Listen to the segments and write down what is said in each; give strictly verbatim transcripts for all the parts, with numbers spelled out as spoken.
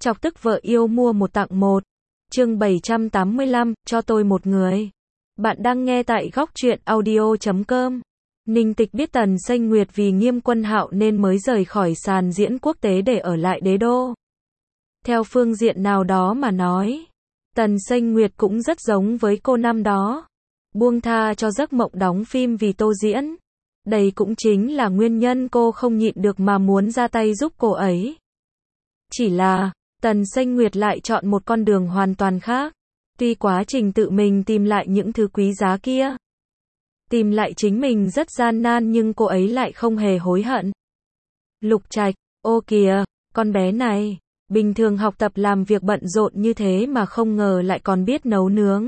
Chọc tức vợ yêu mua một tặng một. Chương bảy trăm tám mươi lăm, cho tôi một người. Bạn đang nghe tại góc truyện audio chấm com. Ninh Tịch biết Tần Sênh Nguyệt vì Nghiêm Quân Hạo nên mới rời khỏi sàn diễn quốc tế để ở lại đế đô. Theo phương diện nào đó mà nói, Tần Sênh Nguyệt cũng rất giống với cô năm đó. Buông tha cho giấc mộng đóng phim vì Tô Diễn. Đây cũng chính là nguyên nhân cô không nhịn được mà muốn ra tay giúp cô ấy. Chỉ là, Tần Sênh Nguyệt lại chọn một con đường hoàn toàn khác. Tuy quá trình tự mình tìm lại những thứ quý giá kia, tìm lại chính mình rất gian nan, nhưng cô ấy lại không hề hối hận. Lục Trạch, ô kìa, con bé này, bình thường học tập làm việc bận rộn như thế mà không ngờ lại còn biết nấu nướng.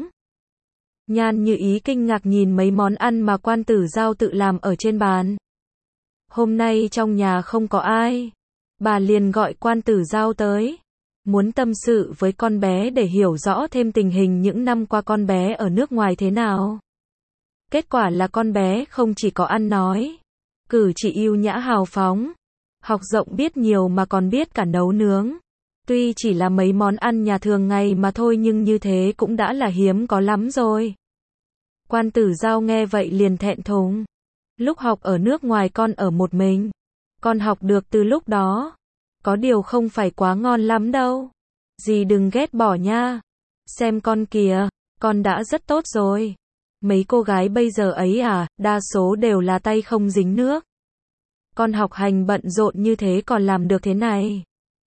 Nhan Như Ý kinh ngạc nhìn mấy món ăn mà Quan Tử Giao tự làm ở trên bàn. Hôm nay trong nhà không có ai, bà liền gọi Quan Tử Giao tới, muốn tâm sự với con bé để hiểu rõ thêm tình hình những năm qua con bé ở nước ngoài thế nào. Kết quả là con bé không chỉ có ăn nói, cử chỉ yêu nhã hào phóng, học rộng biết nhiều mà còn biết cả nấu nướng. Tuy chỉ là mấy món ăn nhà thường ngày mà thôi nhưng như thế cũng đã là hiếm có lắm rồi. Quan Tử Giao nghe vậy liền thẹn thùng. Lúc học ở nước ngoài con ở một mình, con học được từ lúc đó. Có điều không phải quá ngon lắm đâu. Dì đừng ghét bỏ nha. Xem con kìa, con đã rất tốt rồi. Mấy cô gái bây giờ ấy à, đa số đều là tay không dính nước. Con học hành bận rộn như thế còn làm được thế này.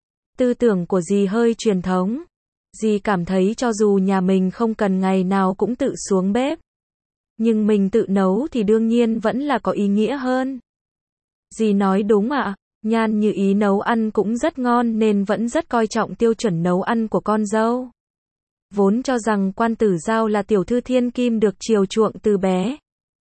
Tư tưởng của dì hơi truyền thống. Dì cảm thấy cho dù nhà mình không cần ngày nào cũng tự xuống bếp, nhưng mình tự nấu thì đương nhiên vẫn là có ý nghĩa hơn. Dì nói đúng ạ. À? Nhan Như Ý nấu ăn cũng rất ngon nên vẫn rất coi trọng tiêu chuẩn nấu ăn của con dâu. Vốn cho rằng Quan Tử Giao là tiểu thư thiên kim được chiều chuộng từ bé,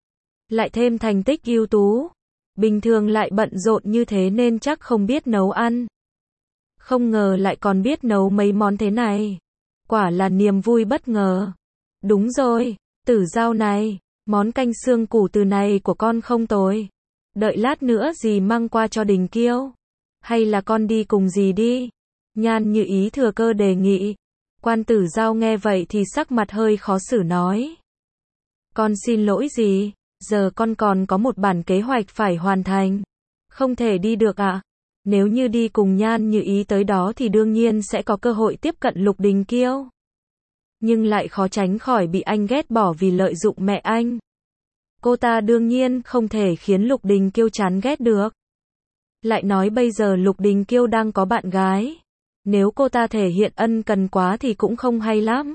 lại thêm thành tích ưu tú, bình thường lại bận rộn như thế nên chắc không biết nấu ăn. Không ngờ lại còn biết nấu mấy món thế này. Quả là niềm vui bất ngờ. Đúng rồi, Tử Giao này, món canh xương củ từ này của con không tồi. Đợi lát nữa dì mang qua cho Đình Kiêu. Hay là con đi cùng dì đi. Nhan Như Ý thừa cơ đề nghị. Quan Tử Giao nghe vậy thì sắc mặt hơi khó xử nói. Con xin lỗi dì, giờ con còn có một bản kế hoạch phải hoàn thành. Không thể đi được ạ. À? Nếu như đi cùng Nhan Như Ý tới đó thì đương nhiên sẽ có cơ hội tiếp cận Lục Đình Kiêu. Nhưng lại khó tránh khỏi bị anh ghét bỏ vì lợi dụng mẹ anh. Cô ta đương nhiên không thể khiến Lục Đình Kiêu chán ghét được. Lại nói bây giờ Lục Đình Kiêu đang có bạn gái. Nếu cô ta thể hiện ân cần quá thì cũng không hay lắm.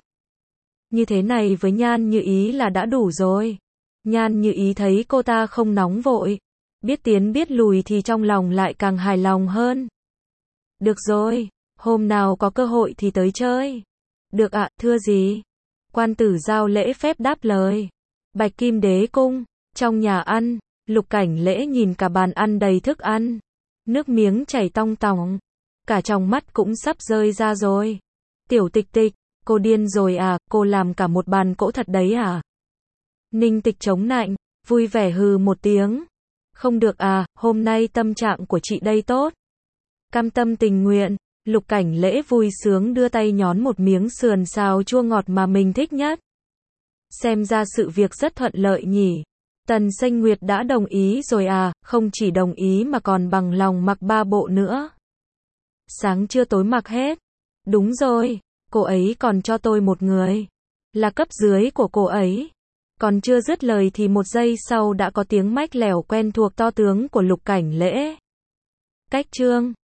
Như thế này với Nhan Như Ý là đã đủ rồi. Nhan Như Ý thấy cô ta không nóng vội, biết tiến biết lùi thì trong lòng lại càng hài lòng hơn. Được rồi, hôm nào có cơ hội thì tới chơi. Được ạ, thưa dì. Quan Tử Giao lễ phép đáp lời. Bạch Kim Đế Cung, trong nhà ăn, Lục Cảnh Lễ nhìn cả bàn ăn đầy thức ăn. Nước miếng chảy tong tòng. Cả trong mắt cũng sắp rơi ra rồi. Tiểu Tịch Tịch, cô điên rồi à, cô làm cả một bàn cỗ thật đấy à? Ninh Tịch chống nạnh, vui vẻ hừ một tiếng. Không được à, hôm nay tâm trạng của chị đây tốt. Cam tâm tình nguyện, Lục Cảnh Lễ vui sướng đưa tay nhón một miếng sườn xào chua ngọt mà mình thích nhất. Xem ra sự việc rất thuận lợi nhỉ. Tần Sênh Nguyệt đã đồng ý rồi à, không chỉ đồng ý mà còn bằng lòng mặc ba bộ nữa. Sáng trưa tối mặc hết. Đúng rồi, cô ấy còn cho tôi một người. Là cấp dưới của cô ấy. Còn chưa dứt lời thì một giây sau đã có tiếng mách lẻo quen thuộc to tướng của Lục Cảnh Lễ. Cách chương